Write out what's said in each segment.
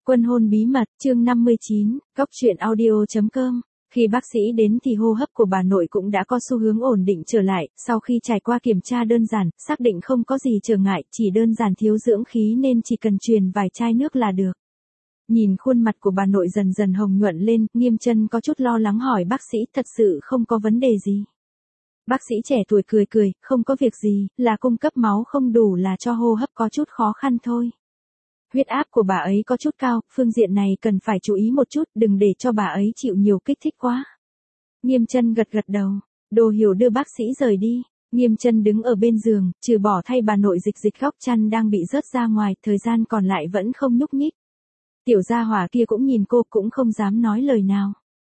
Quân hôn bí mật, chương 59, Góc truyện audio.com. Khi bác sĩ đến thì hô hấp của bà nội cũng đã có xu hướng ổn định trở lại, sau khi trải qua kiểm tra đơn giản, xác định không có gì trở ngại, chỉ đơn giản thiếu dưỡng khí nên chỉ cần truyền vài chai nước là được. Nhìn khuôn mặt của bà nội dần dần hồng nhuận lên, Nghiêm Chân có chút lo lắng hỏi bác sĩ thật sự không có vấn đề gì. Bác sĩ trẻ tuổi cười cười, không có việc gì, là cung cấp máu không đủ là cho hô hấp có chút khó khăn thôi. Huyết áp của bà ấy có chút cao, phương diện này cần phải chú ý một chút, đừng để cho bà ấy chịu nhiều kích thích quá. Nghiêm Chân gật gật đầu, Đồ Hiểu đưa bác sĩ rời đi. Nghiêm Chân đứng ở bên giường, trừ bỏ thay bà nội dịch góc chăn đang bị rớt ra ngoài, thời gian còn lại vẫn không nhúc nhích. Tiểu gia hỏa kia cũng nhìn cô cũng không dám nói lời nào.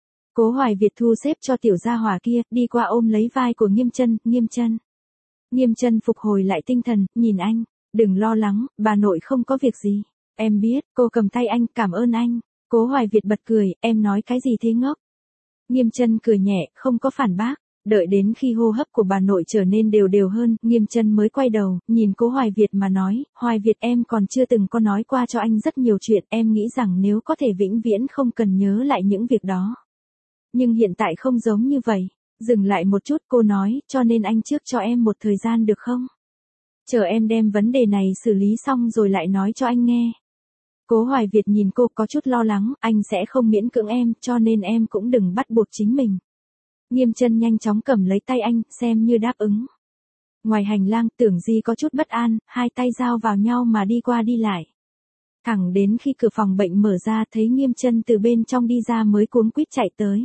Cố Hoài Việt thu xếp cho tiểu gia hỏa kia, đi qua ôm lấy vai của Nghiêm Chân, Nghiêm Chân. Nghiêm Chân phục hồi lại tinh thần, nhìn anh, đừng lo lắng, bà nội không có việc gì. Em biết, cô cầm tay anh, cảm ơn anh. Cố Hoài Việt bật cười, em nói cái gì thế ngốc? Nghiêm Chân cười nhẹ, không có phản bác. Đợi đến khi hô hấp của bà nội trở nên đều hơn, Nghiêm Chân mới quay đầu, nhìn Cố Hoài Việt mà nói, Hoài Việt em còn chưa từng có nói qua cho anh rất nhiều chuyện, em nghĩ rằng nếu có thể vĩnh viễn không cần nhớ lại những việc đó. Nhưng hiện tại không giống như vậy. Dừng lại một chút cô nói, cho nên anh trước cho em một thời gian được không? Chờ em đem vấn đề này xử lý xong rồi lại nói cho anh nghe. Cố Hoài Việt nhìn cô có chút lo lắng, anh sẽ không miễn cưỡng em, cho nên em cũng đừng bắt buộc chính mình. Nghiêm Chân nhanh chóng cầm lấy tay anh, xem như đáp ứng. Ngoài hành lang, Tưởng Di có chút bất an, hai tay giao vào nhau mà đi qua đi lại. Thẳng đến khi cửa phòng bệnh mở ra thấy Nghiêm Chân từ bên trong đi ra mới cuống quýt chạy tới.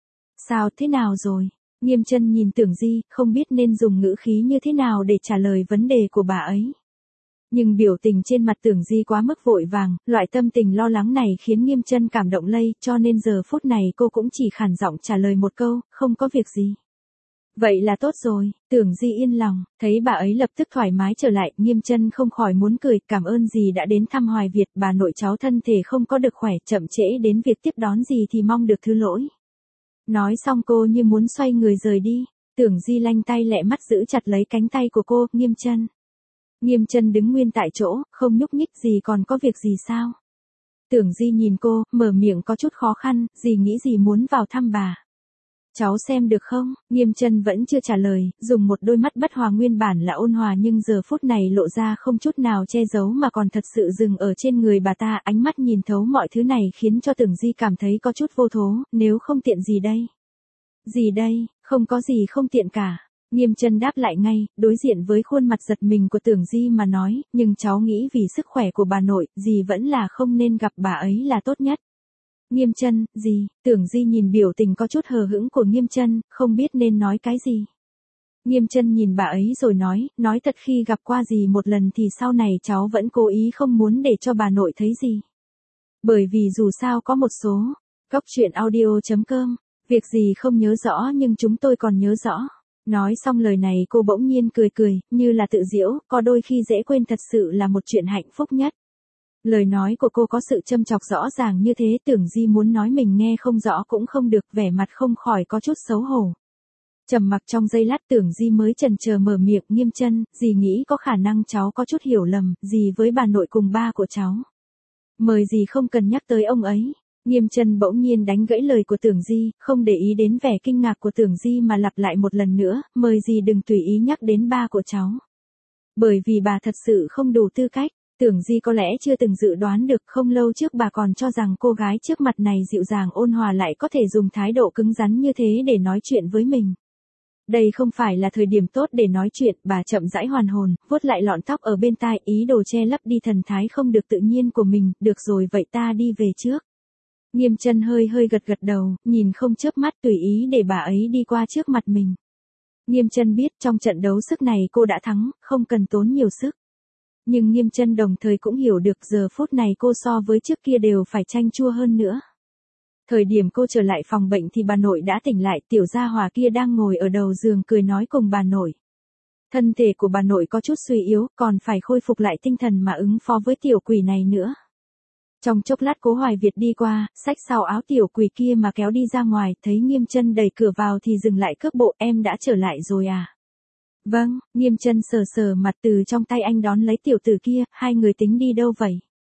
Sao thế nào rồi? Nghiêm Chân nhìn Tưởng Di, không biết nên dùng ngữ khí như thế nào để trả lời vấn đề của bà ấy. Nhưng biểu tình trên mặt Tưởng Di quá mức vội vàng, loại tâm tình lo lắng này khiến Nghiêm Chân cảm động lây, cho nên giờ phút này cô cũng chỉ khản giọng trả lời một câu, không có việc gì. Vậy là tốt rồi, Tưởng Di yên lòng, thấy bà ấy lập tức thoải mái trở lại, Nghiêm Chân không khỏi muốn cười, cảm ơn dì đã đến thăm Hoài Việt, bà nội cháu thân thể không có được khỏe, chậm trễ đến việc tiếp đón dì thì mong được thứ lỗi. Nói xong cô như muốn xoay người rời đi, Tưởng Di lanh tay lẹ mắt giữ chặt lấy cánh tay của cô, Nghiêm Chân. Nghiêm Chân đứng nguyên tại chỗ, không nhúc nhích, gì còn có việc gì sao? Tưởng Di nhìn cô, mở miệng có chút khó khăn, dì nghĩ dì muốn vào thăm bà. Cháu xem được không? Nghiêm Chân vẫn chưa trả lời, dùng một đôi mắt bất hòa nguyên bản là ôn hòa nhưng giờ phút này lộ ra không chút nào che giấu mà còn thật sự dừng ở trên người bà ta, ánh mắt nhìn thấu mọi thứ này khiến cho Tưởng Di cảm thấy có chút vô thố, nếu không tiện gì đây? Gì đây, không có gì không tiện cả. Nghiêm Chân đáp lại ngay, đối diện với khuôn mặt giật mình của Tưởng Di mà nói, nhưng cháu nghĩ vì sức khỏe của bà nội, dì vẫn là không nên gặp bà ấy là tốt nhất. Nghiêm Chân, gì? Tưởng Di nhìn biểu tình có chút hờ hững của Nghiêm Chân, không biết nên nói cái gì. Nghiêm Chân nhìn bà ấy rồi nói thật khi gặp qua dì một lần thì sau này cháu vẫn cố ý không muốn để cho bà nội thấy gì. Bởi vì dù sao có một số, Góc truyện audio.com, việc gì không nhớ rõ nhưng chúng tôi còn nhớ rõ. Nói xong lời này cô bỗng nhiên cười, như là tự giễu, có đôi khi dễ quên thật sự là một chuyện hạnh phúc nhất. Lời nói của cô có sự châm chọc rõ ràng như thế, Tưởng Di muốn nói mình nghe không rõ cũng không được, vẻ mặt không khỏi có chút xấu hổ. Trầm mặc trong giây lát Tưởng Di mới chần chờ mở miệng, Nghiêm Chân, dì nghĩ có khả năng cháu có chút hiểu lầm, dì với bà nội cùng ba của cháu. Mời dì không cần nhắc tới ông ấy. Nghiêm Chân bỗng nhiên đánh gãy lời của Tưởng Di, không để ý đến vẻ kinh ngạc của Tưởng Di mà lặp lại một lần nữa, mời dì đừng tùy ý nhắc đến ba của cháu. Bởi vì bà thật sự không đủ tư cách. Tưởng Di có lẽ chưa từng dự đoán được, không lâu trước bà còn cho rằng cô gái trước mặt này dịu dàng ôn hòa lại có thể dùng thái độ cứng rắn như thế để nói chuyện với mình. Đây không phải là thời điểm tốt để nói chuyện, bà chậm rãi hoàn hồn, vuốt lại lọn tóc ở bên tai, ý đồ che lấp đi thần thái không được tự nhiên của mình, được rồi vậy ta đi về trước. Nghiêm Chân hơi gật đầu, nhìn không chớp mắt tùy ý để bà ấy đi qua trước mặt mình. Nghiêm Chân biết trong trận đấu sức này cô đã thắng, không cần tốn nhiều sức. Nhưng Nghiêm Chân đồng thời cũng hiểu được giờ phút này cô so với trước kia đều phải chanh chua hơn nữa. Thời điểm cô trở lại phòng bệnh thì bà nội đã tỉnh lại, tiểu gia hỏa kia đang ngồi ở đầu giường cười nói cùng bà nội. Thân thể của bà nội có chút suy yếu, còn phải khôi phục lại tinh thần mà ứng phó với tiểu quỷ này nữa. Trong chốc lát Cố Hoài Việt đi qua, xách sau áo tiểu quỷ kia mà kéo đi ra ngoài, thấy Nghiêm Chân đẩy cửa vào thì dừng lại cước bộ, em đã trở lại rồi à? Vâng, Nghiêm Chân sờ mặt từ trong tay anh đón lấy tiểu tử kia, hai người tính đi đâu vậy?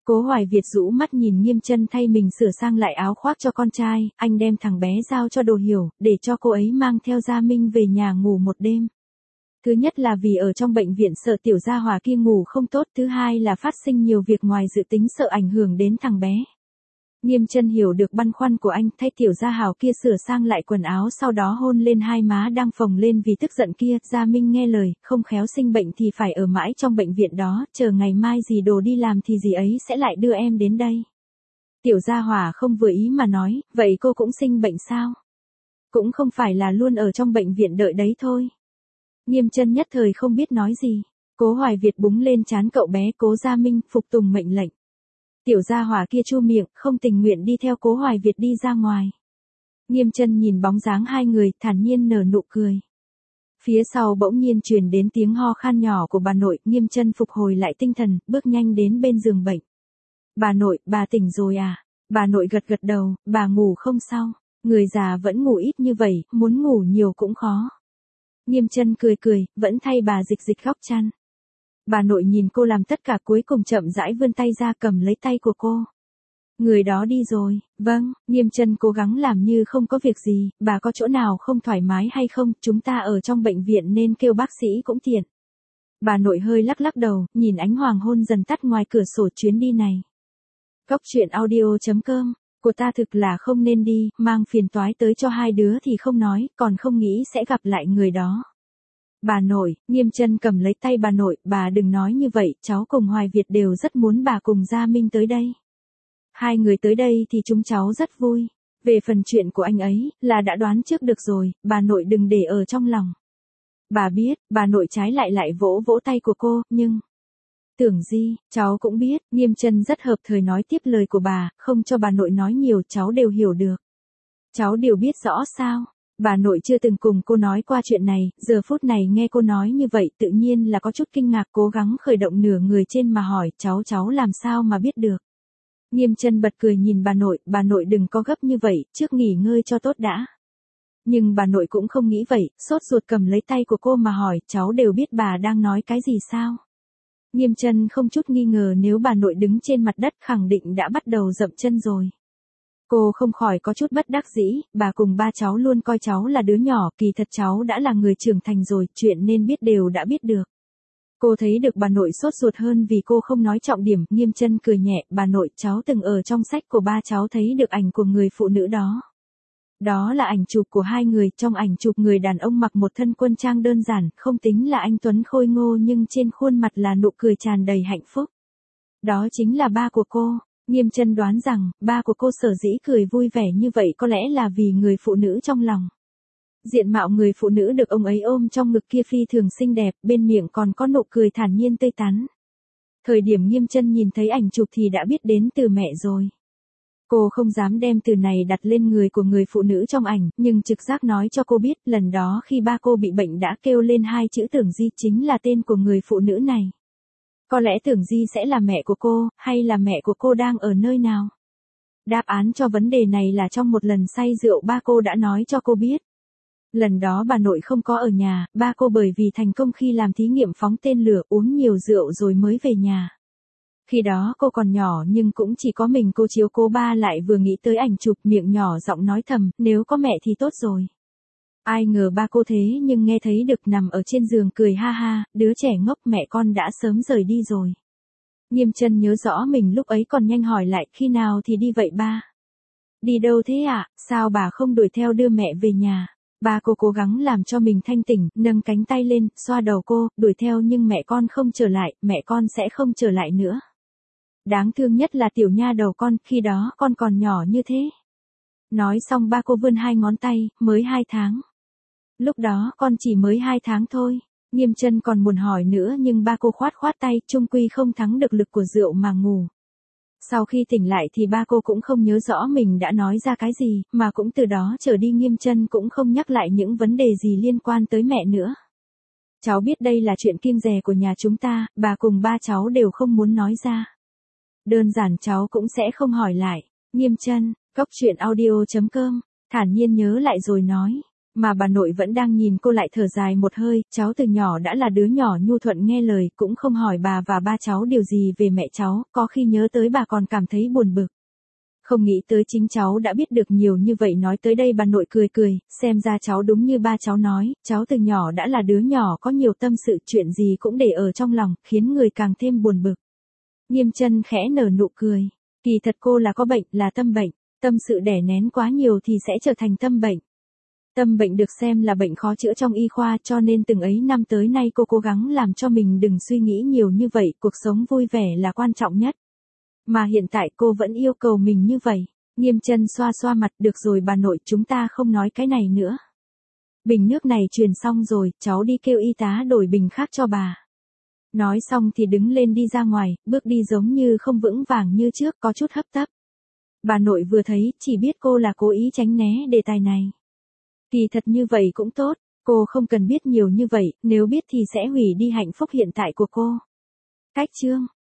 Cố Hoài Việt rũ mắt nhìn Nghiêm Chân thay mình sửa sang lại áo khoác cho con trai, anh đem thằng bé giao cho Đồ Hiểu, để cho cô ấy mang theo Gia Minh về nhà ngủ một đêm. Thứ nhất là vì ở trong bệnh viện sợ tiểu gia hỏa kia ngủ không tốt, thứ hai là phát sinh nhiều việc ngoài dự tính sợ ảnh hưởng đến thằng bé. Nghiêm Chân hiểu được băn khoăn của anh, thay tiểu gia hảo kia sửa sang lại quần áo sau đó hôn lên hai má đang phồng lên vì tức giận kia. Gia Minh nghe lời, không khéo sinh bệnh thì phải ở mãi trong bệnh viện đó, chờ ngày mai dì Đồ đi làm thì dì ấy sẽ lại đưa em đến đây. Tiểu gia hỏa không vừa ý mà nói, vậy cô cũng sinh bệnh sao? Cũng không phải là luôn ở trong bệnh viện đợi đấy thôi. Nghiêm Chân nhất thời không biết nói gì. Cố Hoài Việt búng lên trán cậu bé Cố Gia Minh, phục tùng mệnh lệnh. Tiểu gia hỏa kia chu miệng, không tình nguyện đi theo Cố Hoài Việt đi ra ngoài. Nghiêm Chân nhìn bóng dáng hai người, thản nhiên nở nụ cười. Phía sau bỗng nhiên truyền đến tiếng ho khan nhỏ của bà nội, Nghiêm Chân phục hồi lại tinh thần, bước nhanh đến bên giường bệnh. Bà nội, bà tỉnh rồi à? Bà nội gật gật đầu, bà ngủ không sao. Người già vẫn ngủ ít như vậy, muốn ngủ nhiều cũng khó. Nghiêm Chân cười cười, vẫn thay bà dịch dịch góc chăn. Bà nội nhìn cô làm tất cả cuối cùng chậm rãi vươn tay ra cầm lấy tay của cô. Người đó đi rồi, vâng. Nghiêm Chân cố gắng làm như không có việc gì, bà có chỗ nào không thoải mái hay không, chúng ta ở trong bệnh viện nên kêu bác sĩ cũng tiện. Bà nội hơi lắc lắc đầu, nhìn ánh hoàng hôn dần tắt ngoài cửa sổ chuyến đi này. Góc truyện audio.com, cô ta thực là không nên đi, mang phiền toái tới cho hai đứa thì không nói, còn không nghĩ sẽ gặp lại người đó. Bà nội, Nghiêm Chân cầm lấy tay bà nội, bà đừng nói như vậy, cháu cùng Hoài Việt đều rất muốn bà cùng Gia Minh tới đây. Hai người tới đây thì chúng cháu rất vui. Về phần chuyện của anh ấy, là đã đoán trước được rồi, bà nội đừng để ở trong lòng. Bà biết, bà nội trái lại vỗ vỗ tay của cô, nhưng... Tưởng gì, cháu cũng biết, Nghiêm Chân rất hợp thời nói tiếp lời của bà, không cho bà nội nói nhiều, cháu đều hiểu được. Cháu đều biết rõ sao. Bà nội chưa từng cùng cô nói qua chuyện này, giờ phút này nghe cô nói như vậy tự nhiên là có chút kinh ngạc, cố gắng khởi động nửa người trên mà hỏi, cháu làm sao mà biết được. Nghiêm Chân bật cười nhìn bà nội đừng có gấp như vậy, trước nghỉ ngơi cho tốt đã. Nhưng bà nội cũng không nghĩ vậy, sốt ruột cầm lấy tay của cô mà hỏi, cháu đều biết bà đang nói cái gì sao. Nghiêm Chân không chút nghi ngờ nếu bà nội đứng trên mặt đất khẳng định đã bắt đầu dậm chân rồi. Cô không khỏi có chút bất đắc dĩ, bà cùng ba cháu luôn coi cháu là đứa nhỏ, kỳ thật cháu đã là người trưởng thành rồi, chuyện nên biết đều đã biết được. Cô thấy được bà nội sốt ruột hơn vì cô không nói trọng điểm, Nghiêm Chân cười nhẹ, bà nội, cháu từng ở trong sách của ba cháu thấy được ảnh của người phụ nữ đó. Đó là ảnh chụp của hai người, trong ảnh chụp người đàn ông mặc một thân quân trang đơn giản, không tính là anh tuấn khôi ngô nhưng trên khuôn mặt là nụ cười tràn đầy hạnh phúc. Đó chính là ba của cô. Nghiêm Chân đoán rằng, ba của cô sở dĩ cười vui vẻ như vậy có lẽ là vì người phụ nữ trong lòng. Diện mạo người phụ nữ được ông ấy ôm trong ngực kia phi thường xinh đẹp, bên miệng còn có nụ cười thản nhiên tươi tắn. Thời điểm Nghiêm Chân nhìn thấy ảnh chụp thì đã biết đến từ mẹ rồi. Cô không dám đem từ này đặt lên người của người phụ nữ trong ảnh, nhưng trực giác nói cho cô biết, lần đó khi ba cô bị bệnh đã kêu lên hai chữ Tưởng Di chính là tên của người phụ nữ này. Có lẽ Tưởng Di sẽ là mẹ của cô, hay là mẹ của cô đang ở nơi nào? Đáp án cho vấn đề này là trong một lần say rượu ba cô đã nói cho cô biết. Lần đó bà nội không có ở nhà, ba cô bởi vì thành công khi làm thí nghiệm phóng tên lửa uống nhiều rượu rồi mới về nhà. Khi đó cô còn nhỏ nhưng cũng chỉ có mình cô chiếu cố ba, lại vừa nghĩ tới ảnh chụp miệng nhỏ giọng nói thầm, nếu có mẹ thì tốt rồi. Ai ngờ ba cô thế nhưng nghe thấy được nằm ở trên giường cười ha ha, đứa trẻ ngốc, mẹ con đã sớm rời đi rồi. Nghiêm Chân nhớ rõ mình lúc ấy còn nhanh hỏi lại, khi nào thì đi vậy ba? Đi đâu thế ạ, sao bà không đuổi theo đưa mẹ về nhà? Ba cô cố gắng làm cho mình thanh tỉnh, nâng cánh tay lên, xoa đầu cô, đuổi theo nhưng mẹ con không trở lại, mẹ con sẽ không trở lại nữa. Đáng thương nhất là tiểu nha đầu con, khi đó con còn nhỏ như thế. Nói xong ba cô vươn hai ngón tay, mới 2 tháng. Lúc đó con chỉ mới 2 tháng thôi. Nghiêm Chân còn muốn hỏi nữa nhưng ba cô khoát tay, chung quy không thắng được lực của rượu mà ngủ. Sau khi tỉnh lại thì ba cô cũng không nhớ rõ mình đã nói ra cái gì, mà cũng từ đó trở đi Nghiêm Chân cũng không nhắc lại những vấn đề gì liên quan tới mẹ nữa. Cháu biết đây là chuyện kiêng dè của nhà chúng ta, bà cùng ba cháu đều không muốn nói ra. Đơn giản cháu cũng sẽ không hỏi lại. Nghiêm Chân, góc truyện audio.com, thản nhiên nhớ lại rồi nói. Mà bà nội vẫn đang nhìn cô lại thở dài một hơi, cháu từ nhỏ đã là đứa nhỏ nhu thuận nghe lời, cũng không hỏi bà và ba cháu điều gì về mẹ cháu, có khi nhớ tới bà còn cảm thấy buồn bực. Không nghĩ tới chính cháu đã biết được nhiều như vậy. Nói tới đây bà nội cười cười, xem ra cháu đúng như ba cháu nói, cháu từ nhỏ đã là đứa nhỏ có nhiều tâm sự, chuyện gì cũng để ở trong lòng, khiến người càng thêm buồn bực. Nghiêm Chân khẽ nở nụ cười. Kỳ thật cô là có bệnh, là tâm bệnh. Tâm sự đè nén quá nhiều thì sẽ trở thành tâm bệnh. Tâm bệnh được xem là bệnh khó chữa trong y khoa, cho nên từng ấy năm tới nay cô cố gắng làm cho mình đừng suy nghĩ nhiều như vậy, cuộc sống vui vẻ là quan trọng nhất. Mà hiện tại cô vẫn yêu cầu mình như vậy. Nghiêm Chân xoa xoa mặt, được rồi bà nội, chúng ta không nói cái này nữa. Bình nước này truyền xong rồi, cháu đi kêu y tá đổi bình khác cho bà. Nói xong thì đứng lên đi ra ngoài, bước đi giống như không vững vàng như trước, có chút hấp tấp. Bà nội vừa thấy, chỉ biết cô là cố ý tránh né đề tài này. Kỳ thật như vậy cũng tốt, cô không cần biết nhiều như vậy, nếu biết thì sẽ hủy đi hạnh phúc hiện tại của cô. Cách chương